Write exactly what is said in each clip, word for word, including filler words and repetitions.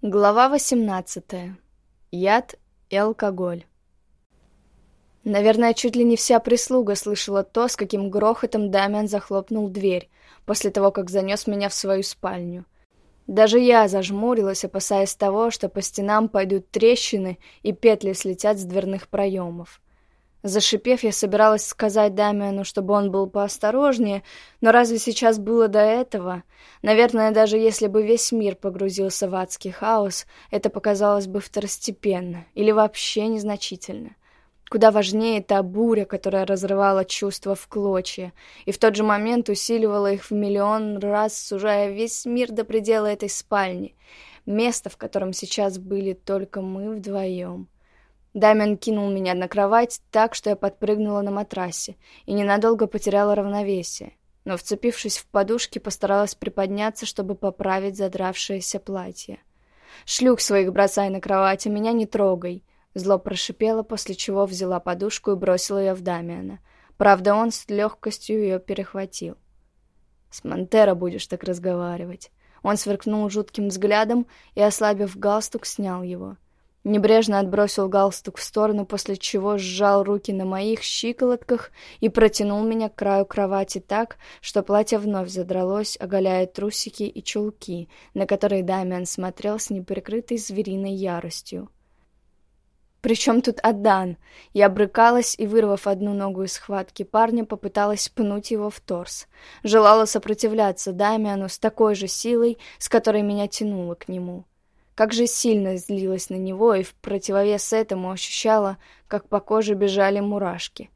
Глава восемнадцатая. Яд и алкоголь. Наверное, чуть ли не вся прислуга слышала то, с каким грохотом Дамиан захлопнул дверь, после того, как занес меня в свою спальню. Даже я зажмурилась, опасаясь того, что по стенам пойдут трещины и петли слетят с дверных проемов. Зашипев, я собиралась сказать Дамиану, чтобы он был поосторожнее, но разве сейчас было до этого? Наверное, даже если бы весь мир погрузился в адский хаос, это показалось бы второстепенно или вообще незначительно. Куда важнее та буря, которая разрывала чувства в клочья, и в тот же момент усиливала их в миллион раз, сужая весь мир до предела этой спальни, место, в котором сейчас были только мы вдвоем. Дамиан кинул меня на кровать так, что я подпрыгнула на матрасе и ненадолго потеряла равновесие, но, вцепившись в подушки, постаралась приподняться, чтобы поправить задравшееся платье. «Шлюх своих бросай на кровать, а меня не трогай!» Зло прошипела, после чего взяла подушку и бросила ее в Дамиана. Правда, он с легкостью ее перехватил. «С Монтеро будешь так разговаривать!» Он сверкнул жутким взглядом и, ослабив галстук, снял его. Небрежно отбросил галстук в сторону, после чего сжал руки на моих щиколотках и протянул меня к краю кровати так, что платье вновь задралось, оголяя трусики и чулки, на которые Дамиан смотрел с неприкрытой звериной яростью. «При чем тут Адан?» Я брыкалась и, вырвав одну ногу из схватки парня, попыталась пнуть его в торс. Желала сопротивляться Дамиану с такой же силой, с которой меня тянуло к нему. Как же сильно злилась на него и в противовес этому ощущала, как по коже бежали мурашки.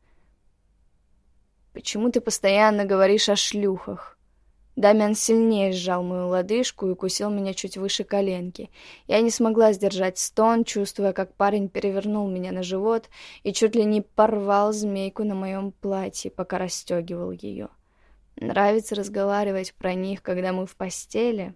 «Почему ты постоянно говоришь о шлюхах?» Дамиан сильнее сжал мою лодыжку и укусил меня чуть выше коленки. Я не смогла сдержать стон, чувствуя, как парень перевернул меня на живот и чуть ли не порвал змейку на моем платье, пока расстегивал ее. Нравится разговаривать про них, когда мы в постели?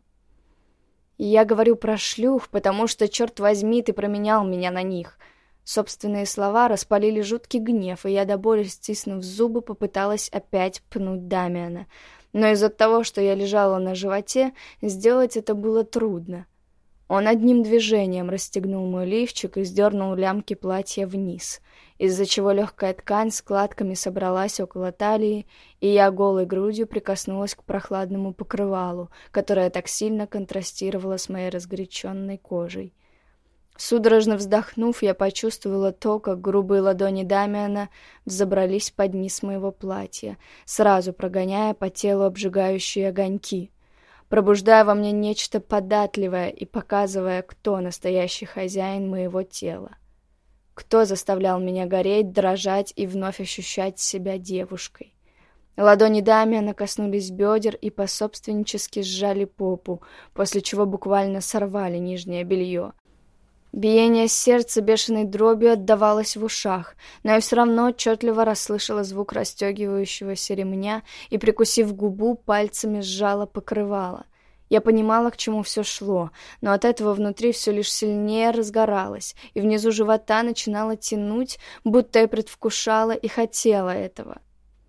И я говорю про шлюх, потому что, черт возьми, ты променял меня на них. Собственные слова распалили жуткий гнев, и я до боли, стиснув зубы, попыталась опять пнуть Дамиана. Но из-за того, что я лежала на животе, сделать это было трудно. Он одним движением расстегнул мой лифчик и сдернул лямки платья вниз, из-за чего легкая ткань складками собралась около талии, и я голой грудью прикоснулась к прохладному покрывалу, которое так сильно контрастировало с моей разгоряченной кожей. Судорожно вздохнув, я почувствовала то, как грубые ладони Дамиана взобрались под низ моего платья, сразу прогоняя по телу обжигающие огоньки, пробуждая во мне нечто податливое и показывая, кто настоящий хозяин моего тела. Кто заставлял меня гореть, дрожать и вновь ощущать себя девушкой. Ладони Дамиана коснулись бедер и пособственнически сжали попу, после чего буквально сорвали нижнее белье. Биение сердца бешеной дробью отдавалось в ушах, но я все равно отчетливо расслышала звук расстегивающегося ремня и, прикусив губу, пальцами сжала покрывало. Я понимала, к чему все шло, но от этого внутри все лишь сильнее разгоралось, и внизу живота начинало тянуть, будто я предвкушала и хотела этого.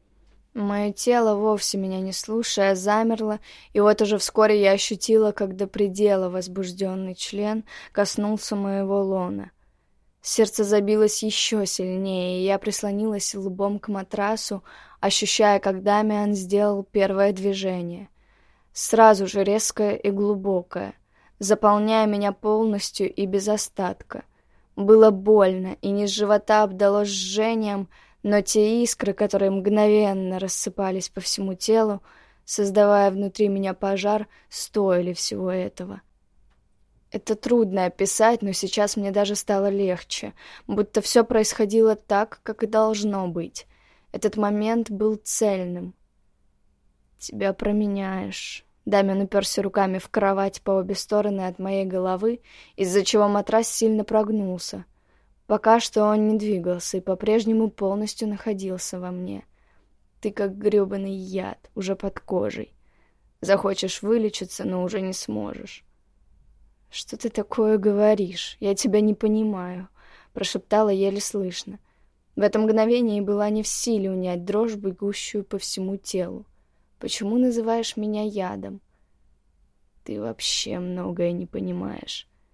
Мое тело, вовсе меня не слушая, замерло, и вот уже вскоре я ощутила, как до предела возбужденный член коснулся моего лона. Сердце забилось еще сильнее, и я прислонилась лбом к матрасу, ощущая, как Дамиан сделал первое движение. Сразу же резкое и глубокое, заполняя меня полностью и без остатка. Было больно, и низ живота обдало жжением, но те искры, которые мгновенно рассыпались по всему телу, создавая внутри меня пожар, стоили всего этого. Это трудно описать, но сейчас мне даже стало легче, будто все происходило так, как и должно быть. Этот момент был цельным. «Тебя променяешь». Дамиан уперся руками в кровать по обе стороны от моей головы, из-за чего матрас сильно прогнулся. Пока что он не двигался и по-прежнему полностью находился во мне. Ты как грёбаный яд, уже под кожей. Захочешь вылечиться, но уже не сможешь. «Что ты такое говоришь? Я тебя не понимаю», — прошептала еле слышно. В это мгновение была не в силе унять дрожь, бегущую по всему телу. «Почему называешь меня ядом?» «Ты вообще многое не понимаешь».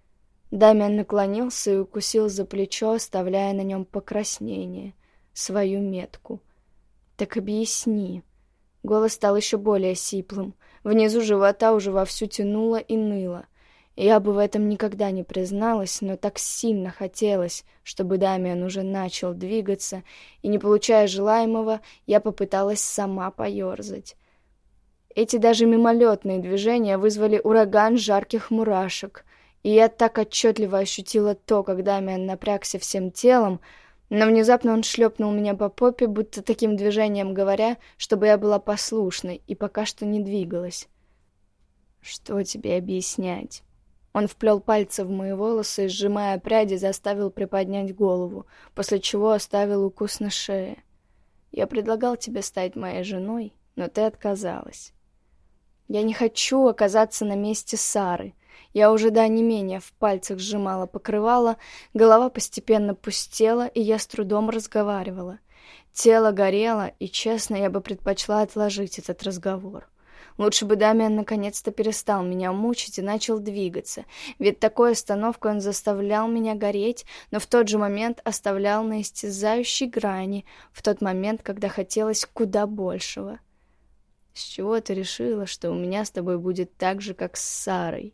Дамиан наклонился и укусил за плечо, оставляя на нем покраснение, свою метку. «Так объясни». Голос стал еще более сиплым. Внизу живота уже вовсю тянуло и ныло. Я бы в этом никогда не призналась, но так сильно хотелось, чтобы Дамиан уже начал двигаться, и, не получая желаемого, я попыталась сама поерзать. Эти даже мимолетные движения вызвали ураган жарких мурашек, и я так отчетливо ощутила то, как Дамиан напрягся всем телом, но внезапно он шлепнул меня по попе, будто таким движением говоря, чтобы я была послушной и пока что не двигалась. «Что тебе объяснять?» Он вплел пальцы в мои волосы и, сжимая пряди, заставил приподнять голову, после чего оставил укус на шее. «Я предлагал тебе стать моей женой, но ты отказалась. Я не хочу оказаться на месте Сары. Я уже до онемения в пальцах сжимала покрывало, голова постепенно пустела, и я с трудом разговаривала. Тело горело, и, честно, я бы предпочла отложить этот разговор. Лучше бы Дамиан наконец-то перестал меня мучить и начал двигаться, ведь такой остановкой он заставлял меня гореть, но в тот же момент оставлял на истязающей грани, в тот момент, когда хотелось куда большего. «С чего ты решила, что у меня с тобой будет так же, как с Сарой?»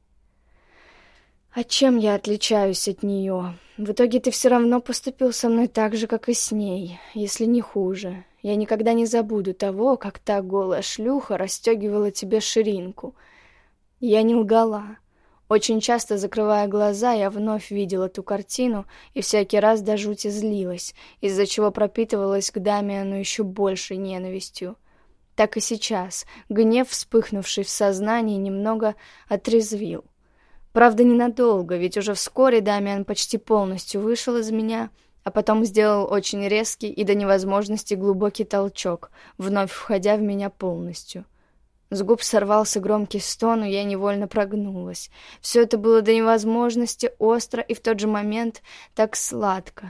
«А чем я отличаюсь от нее? В итоге ты все равно поступил со мной так же, как и с ней, если не хуже. Я никогда не забуду того, как та голая шлюха расстегивала тебе ширинку. Я не лгала. Очень часто, закрывая глаза, я вновь видела ту картину и всякий раз до жути злилась, из-за чего пропитывалась к Дамиану еще большей ненавистью. Так и сейчас гнев, вспыхнувший в сознании, немного отрезвил. Правда, ненадолго, ведь уже вскоре Дамиан почти полностью вышел из меня, а потом сделал очень резкий и до невозможности глубокий толчок, вновь входя в меня полностью. С губ сорвался громкий стон, и я невольно прогнулась. Все это было до невозможности остро и в тот же момент так сладко.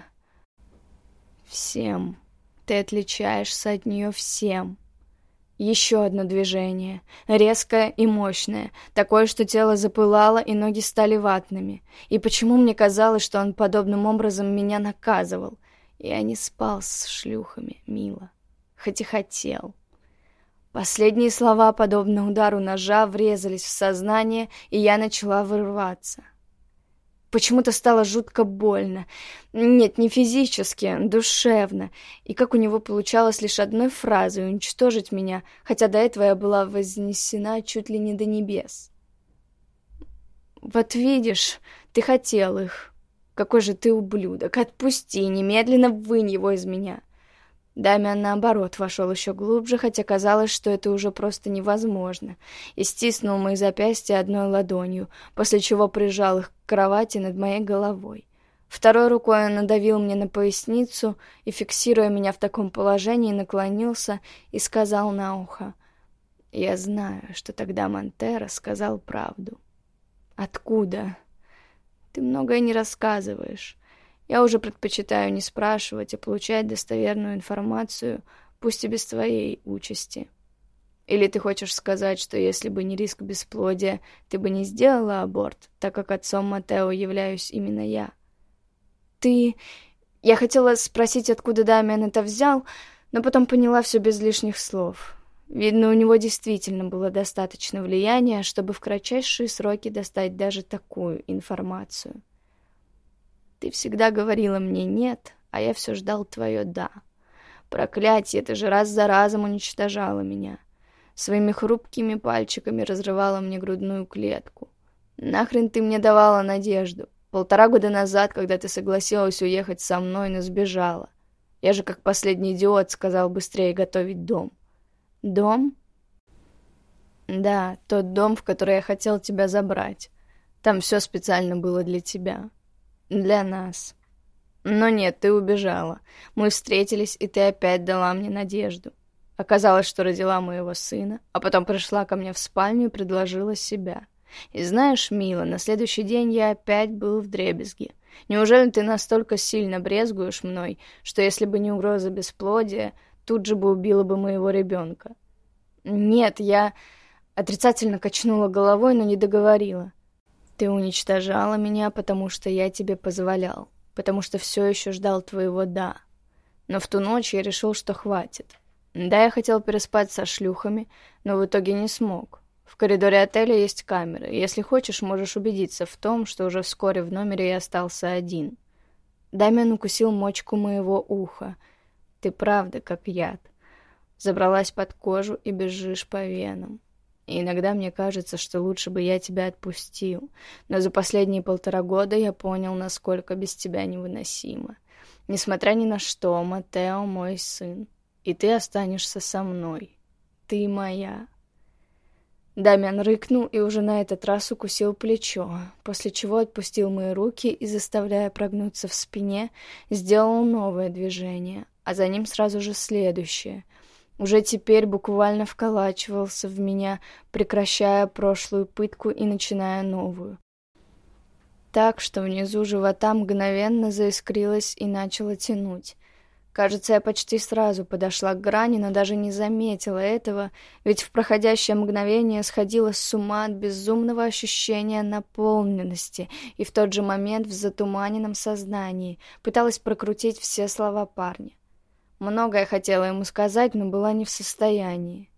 «Всем. Ты отличаешься от нее всем». Еще одно движение, резкое и мощное, такое, что тело запылало и ноги стали ватными. И почему мне казалось, что он подобным образом меня наказывал? Я не спал с шлюхами, мило, хоть и хотел. Последние слова, подобно удару ножа, врезались в сознание, и я начала вырываться. Почему-то стало жутко больно. Нет, не физически, душевно. И как у него получалось лишь одной фразой уничтожить меня, хотя до этого я была вознесена чуть ли не до небес. «Вот видишь, ты хотел их. Какой же ты ублюдок! Отпусти, немедленно вынь его из меня!» Дамиан, наоборот, вошел еще глубже, хотя казалось, что это уже просто невозможно, и стиснул мои запястья одной ладонью, после чего прижал их к кровати над моей головой. Второй рукой он надавил мне на поясницу и, фиксируя меня в таком положении, наклонился и сказал на ухо: «Я знаю, что тогда Монтеро сказал правду». «Откуда?» «Ты многое не рассказываешь. Я уже предпочитаю не спрашивать, а получать достоверную информацию, пусть и без твоей участи. Или ты хочешь сказать, что если бы не риск бесплодия, ты бы не сделала аборт, так как отцом Матео являюсь именно я?» «Ты...» Я хотела спросить, откуда Дамиан это взял, но потом поняла все без лишних слов. Видно, у него действительно было достаточно влияния, чтобы в кратчайшие сроки достать даже такую информацию. «Ты всегда говорила мне «нет», а я все ждал твое «да». Проклятье, ты же раз за разом уничтожала меня. Своими хрупкими пальчиками разрывала мне грудную клетку. Нахрен ты мне давала надежду? Полтора года назад, когда ты согласилась уехать со мной, но сбежала. Я же, как последний идиот, сказал быстрее готовить дом». «Дом?» «Да, тот дом, в который я хотел тебя забрать. Там все специально было для тебя. Для нас. Но нет, ты убежала. Мы встретились, и ты опять дала мне надежду. Оказалось, что родила моего сына, а потом пришла ко мне в спальню и предложила себя. И знаешь, мила, на следующий день я опять был вдребезги. Неужели ты настолько сильно брезгуешь мной, что если бы не угроза бесплодия, тут же бы убила бы моего ребенка?» «Нет, я...» Отрицательно качнула головой, но не договорила. Ты уничтожала меня, потому что я тебе позволял, потому что все еще ждал твоего «да». Но в ту ночь я решил, что хватит. Да, я хотел переспать со шлюхами, но в итоге не смог. В коридоре отеля есть камеры. Если хочешь, можешь убедиться в том, что уже вскоре в номере я остался один. Дамиан укусил мочку моего уха. Ты правда как яд. Забралась под кожу и бежишь по венам. И иногда мне кажется, что лучше бы я тебя отпустил. Но за последние полтора года я понял, насколько без тебя невыносимо. Несмотря ни на что, Матео мой сын. И ты останешься со мной. Ты моя. Дамиан рыкнул и уже на этот раз укусил плечо, после чего отпустил мои руки и, заставляя прогнуться в спине, сделал новое движение, а за ним сразу же следующее. Уже теперь буквально вколачивался в меня, прекращая прошлую пытку и начиная новую. Так что внизу живота мгновенно заискрилось и начало тянуть. Кажется, я почти сразу подошла к грани, но даже не заметила этого, ведь в проходящее мгновение сходила с ума от безумного ощущения наполненности и в тот же момент в затуманенном сознании пыталась прокрутить все слова парня. Многое хотела ему сказать, но была не в состоянии.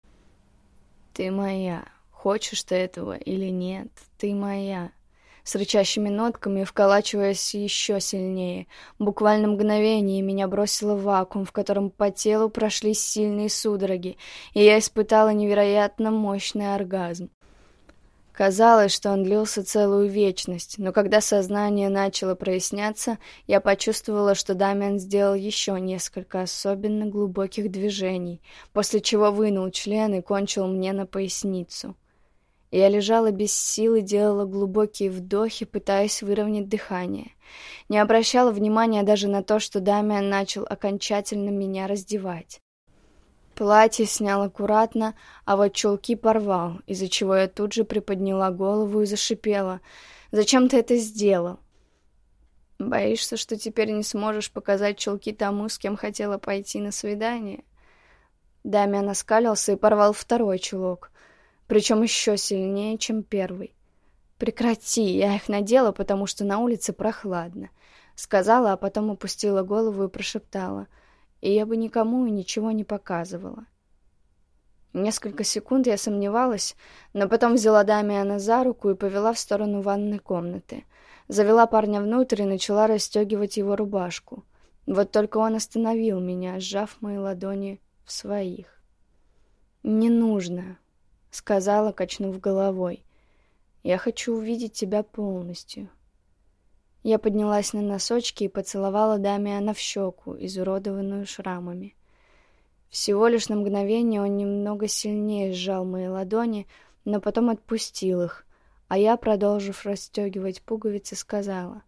«Ты моя. Хочешь ты этого или нет? Ты моя». С рычащими нотками, вколачиваясь еще сильнее. Буквально мгновение меня бросило в вакуум, в котором по телу прошлись сильные судороги, и я испытала невероятно мощный оргазм. Казалось, что он длился целую вечность, но когда сознание начало проясняться, я почувствовала, что Дамиан сделал еще несколько особенно глубоких движений, после чего вынул член и кончил мне на поясницу. Я лежала без сил и делала глубокие вдохи, пытаясь выровнять дыхание. Не обращала внимания даже на то, что Дамиан начал окончательно меня раздевать. Платье снял аккуратно, а вот чулки порвал, из-за чего я тут же приподняла голову и зашипела. «Зачем ты это сделал?» «Боишься, что теперь не сможешь показать чулки тому, с кем хотела пойти на свидание?» Дамиан оскалился и порвал второй чулок, причем еще сильнее, чем первый. «Прекрати, я их надела, потому что на улице прохладно», — сказала, а потом опустила голову и прошептала. «И я бы никому и ничего не показывала». Несколько секунд я сомневалась, но потом взяла Дамиана за руку и повела в сторону ванной комнаты. Завела парня внутрь и начала расстегивать его рубашку. Вот только он остановил меня, сжав мои ладони в своих. «Не нужно», — сказала, качнув головой. «Я хочу увидеть тебя полностью». Я поднялась на носочки и поцеловала Дамиана в щеку, изуродованную шрамами. Всего лишь на мгновение он немного сильнее сжал мои ладони, но потом отпустил их, а я, продолжив расстегивать пуговицы, сказала: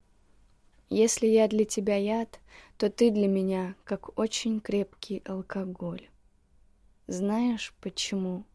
«Если я для тебя яд, то ты для меня как очень крепкий алкоголь. Знаешь почему?»